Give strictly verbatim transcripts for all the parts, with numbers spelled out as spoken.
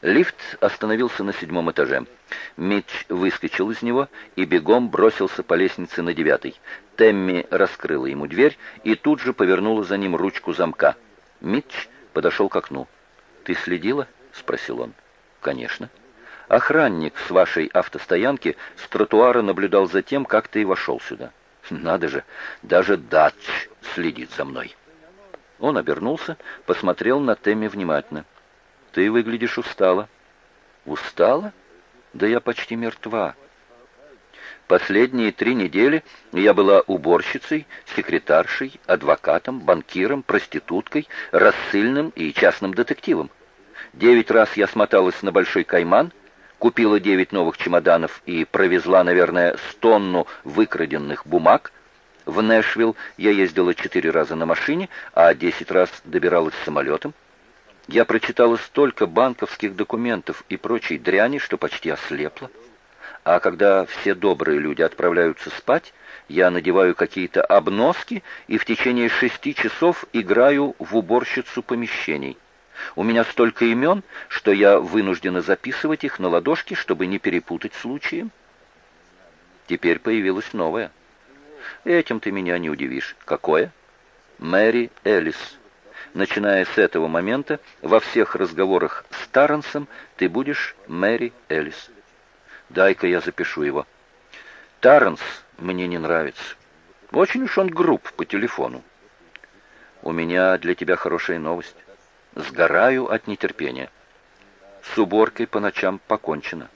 Лифт остановился на седьмом этаже. Митч выскочил из него и бегом бросился по лестнице на девятый. Тэмми раскрыла ему дверь и тут же повернула за ним ручку замка. Митч подошел к окну. «Ты следила?» — спросил он. «Конечно». «Охранник с вашей автостоянки с тротуара наблюдал за тем, как ты вошел сюда». «Надо же, даже Датч следит за мной». Он обернулся, посмотрел на Тэмми внимательно. «Ты выглядишь устала». «Устала? Да я почти мертва. Последние три недели я была уборщицей, секретаршей, адвокатом, банкиром, проституткой, рассыльным и частным детективом. Девять раз я смоталась на Большой Кайман, купила девять новых чемоданов и провезла, наверное, с тонну выкраденных бумаг. В Нэшвилл я ездила четыре раза на машине, а десять раз добиралась самолетом. Я прочитала столько банковских документов и прочей дряни, что почти ослепла. А когда все добрые люди отправляются спать, я надеваю какие-то обноски и в течение шести часов играю в уборщицу помещений. У меня столько имен, что я вынуждена записывать их на ладошке, чтобы не перепутать случаи. Теперь появилось новое. Этим ты меня не удивишь. Какое? Мэри Элис. Начиная с этого момента, во всех разговорах с Тарренсом ты будешь Мэри Элис. Дай-ка я запишу его. Тарренс мне не нравится. Очень уж он груб по телефону. У меня для тебя хорошая новость. Сгораю от нетерпения. С уборкой по ночам покончено.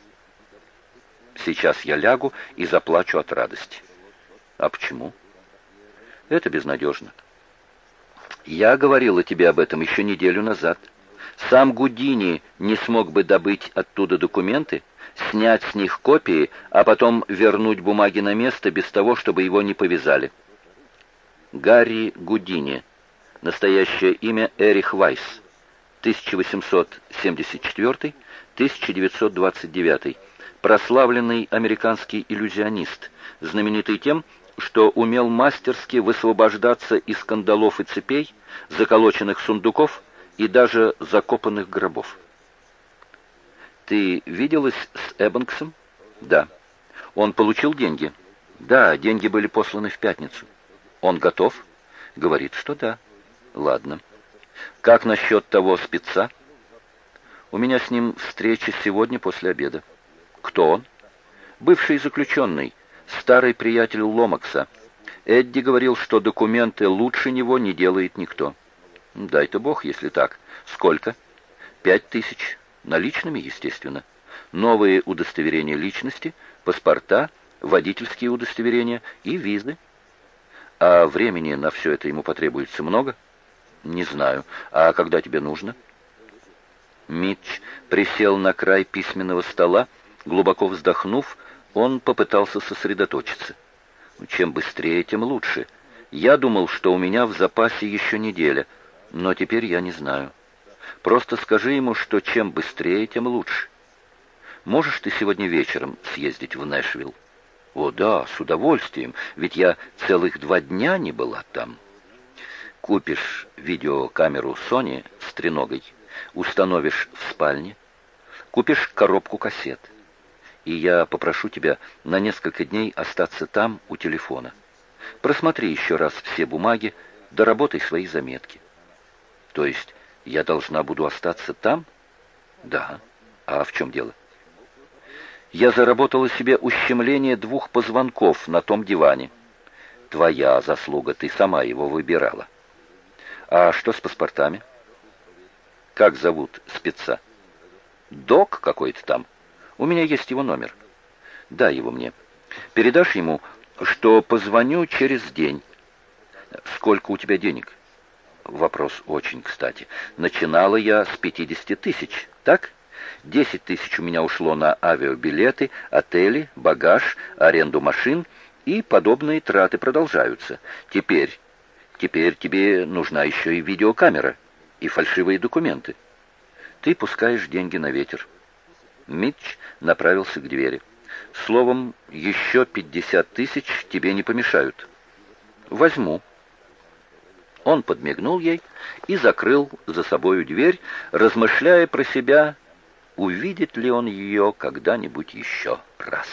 Сейчас я лягу и заплачу от радости. А почему? Это безнадежно. Я говорила тебе об этом еще неделю назад. Сам Гудини не смог бы добыть оттуда документы, снять с них копии, а потом вернуть бумаги на место без того, чтобы его не повязали. Гарри Гудини. Настоящее имя Эрих Вайс. тысяча восемьсот семьдесят четвёртый — тысяча девятьсот двадцать девятый. Прославленный американский иллюзионист, знаменитый тем, что умел мастерски высвобождаться из кандалов и цепей, заколоченных сундуков и даже закопанных гробов. Ты виделась с Эббингсом? Да. Он получил деньги? Да, деньги были посланы в пятницу. Он готов? Говорит, что да. Ладно. Как насчет того спеца? У меня с ним встреча сегодня после обеда. Кто он? Бывший заключенный, старый приятель Ломакса. Эдди говорил, что документы лучше него не делает никто. Дай-то бог, если так. Сколько? Пять тысяч. Наличными, естественно. Новые удостоверения личности, паспорта, водительские удостоверения и визы. А времени на все это ему потребуется много? Не знаю. А когда тебе нужно? Митч присел на край письменного стола. Глубоко вздохнув, он попытался сосредоточиться. Чем быстрее, тем лучше. Я думал, что у меня в запасе еще неделя, но теперь я не знаю. Просто скажи ему, что чем быстрее, тем лучше. Можешь ты сегодня вечером съездить в Нэшвилл? О да, с удовольствием, ведь я целых два дня не была там. Купишь видеокамеру Sony с треногой, установишь в спальне, купишь коробку кассет. И я попрошу тебя на несколько дней остаться там, у телефона. Просмотри еще раз все бумаги, доработай свои заметки. То есть я должна буду остаться там? Да. А в чем дело? Я заработала себе ущемление двух позвонков на том диване. Твоя заслуга, ты сама его выбирала. А что с паспортами? Как зовут спеца? Док какой-то там. У меня есть его номер. Дай его мне. Передашь ему, что позвоню через день. Сколько у тебя денег? Вопрос очень кстати. Начинала я с пятидесяти тысяч, так? десять тысяч у меня ушло на авиабилеты, отели, багаж, аренду машин, и подобные траты продолжаются. Теперь, теперь тебе нужна еще и видеокамера, и фальшивые документы. Ты пускаешь деньги на ветер. Митч направился к двери. Словом, еще пятьдесят тысяч тебе не помешают. Возьму. Он подмигнул ей и закрыл за собою дверь, размышляя про себя, увидит ли он ее когда-нибудь еще раз.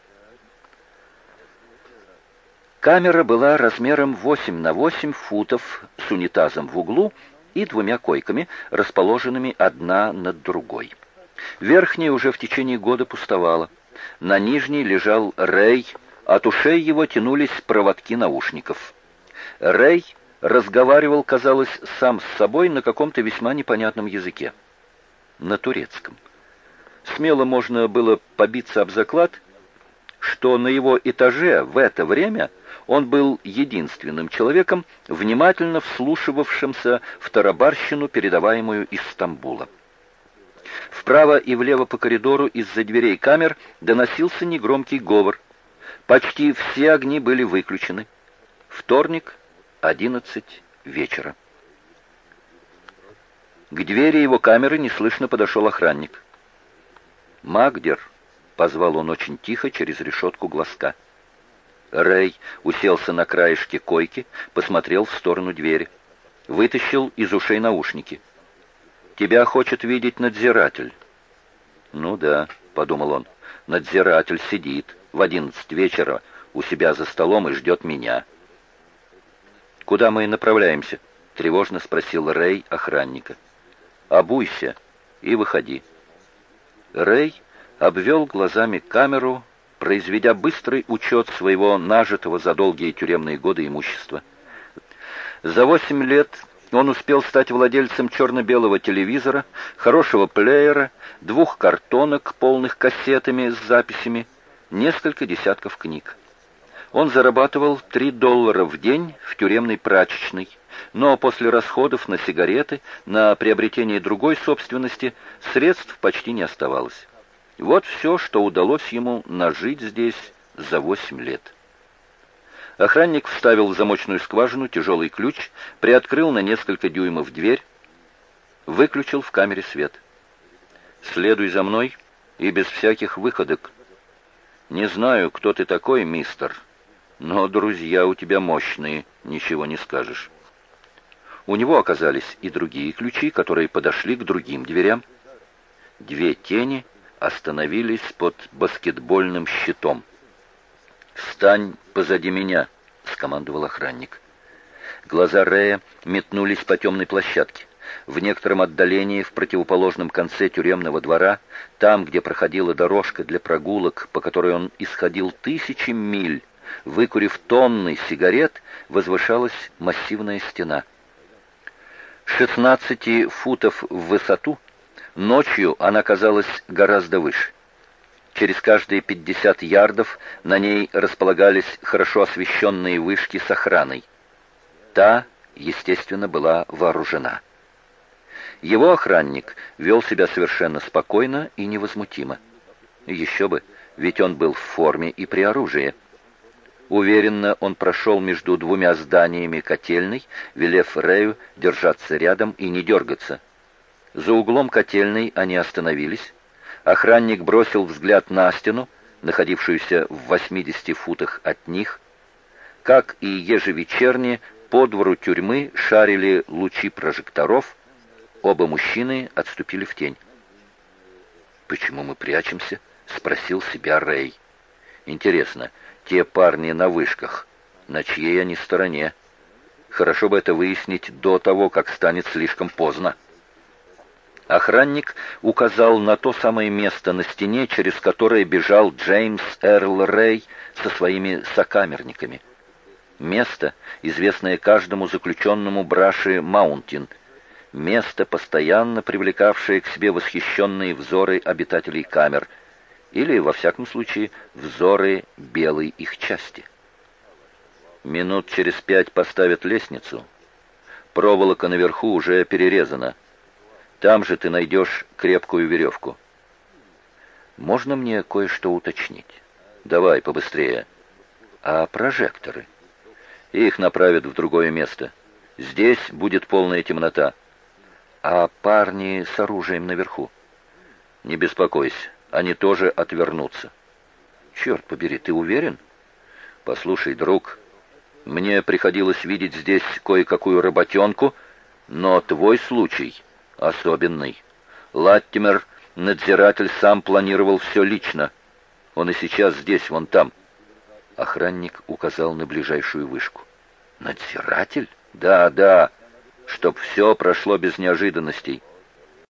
Камера была размером восемь на восемь футов с унитазом в углу и двумя койками, расположенными одна над другой. Верхняя уже в течение года пустовала. На нижней лежал Рэй, от ушей его тянулись проводки наушников. Рэй разговаривал, казалось, сам с собой на каком-то весьма непонятном языке. На турецком. Смело можно было побиться об заклад, что на его этаже в это время он был единственным человеком, внимательно вслушивавшимся в тарабарщину, передаваемую из Стамбула. Вправо и влево по коридору из-за дверей камер доносился негромкий говор. Почти все огни были выключены. Вторник, одиннадцать вечера. К двери его камеры неслышно подошел охранник. «Магдер», — позвал он очень тихо через решетку глазка. Рэй уселся на краешке койки, посмотрел в сторону двери. Вытащил из ушей наушники. «Тебя хочет видеть надзиратель». «Ну да», — подумал он, — «надзиратель сидит в одиннадцать вечера у себя за столом и ждет меня». «Куда мы направляемся?» — тревожно спросил Рэй охранника. «Обуйся и выходи». Рэй обвел глазами камеру, произведя быстрый учет своего нажитого за долгие тюремные годы имущества. За восемь лет он успел стать владельцем черно-белого телевизора, хорошего плеера, двух картонок, полных кассетами с записями, несколько десятков книг. Он зарабатывал три доллара в день в тюремной прачечной, но после расходов на сигареты, на приобретение другой собственности, средств почти не оставалось. Вот все, что удалось ему нажить здесь за восемь лет. Охранник вставил в замочную скважину тяжелый ключ, приоткрыл на несколько дюймов дверь, выключил в камере свет. «Следуй за мной и без всяких выходок. Не знаю, кто ты такой, мистер, но друзья у тебя мощные, ничего не скажешь». У него оказались и другие ключи, которые подошли к другим дверям. Две тени остановились под баскетбольным щитом. «Встань позади меня», — скомандовал охранник. Глаза Рэя метнулись по темной площадке. В некотором отдалении, в противоположном конце тюремного двора, там, где проходила дорожка для прогулок, по которой он исходил тысячи миль, выкурив тонны сигарет, возвышалась массивная стена. шестнадцати футов в высоту, ночью она казалась гораздо выше. Через каждые пятьдесят ярдов на ней располагались хорошо освещенные вышки с охраной. Та, естественно, была вооружена. Его охранник вел себя совершенно спокойно и невозмутимо. Еще бы, ведь он был в форме и при оружии. Уверенно он прошел между двумя зданиями котельной, велев Рэю держаться рядом и не дергаться. За углом котельной они остановились. Охранник бросил взгляд на стену, находившуюся в восьмидесяти футах от них. Как и ежевечерне, по двору тюрьмы шарили лучи прожекторов. Оба мужчины отступили в тень. «Почему мы прячемся?» — спросил себя Рэй. «Интересно, те парни на вышках, на чьей они стороне? Хорошо бы это выяснить до того, как станет слишком поздно». Охранник указал на то самое место на стене, через которое бежал Джеймс Эрл Рэй со своими сокамерниками. Место, известное каждому заключенному Браши Маунтин. Место, постоянно привлекавшее к себе восхищенные взоры обитателей камер, или, во всяком случае, взоры белой их части. Минут через пять поставят лестницу. Проволока наверху уже перерезана. Там же ты найдешь крепкую веревку. Можно мне кое-что уточнить? Давай, побыстрее. А прожекторы? Их направят в другое место. Здесь будет полная темнота. А парни с оружием наверху? Не беспокойся, они тоже отвернутся. Черт побери, ты уверен? Послушай, друг, мне приходилось видеть здесь кое-какую работенку, но твой случай особенный. Латтимер Надзиратель сам планировал все лично. Он и сейчас здесь, вон там». Охранник указал на ближайшую вышку. «Надзиратель? Да, да, чтоб все прошло без неожиданностей.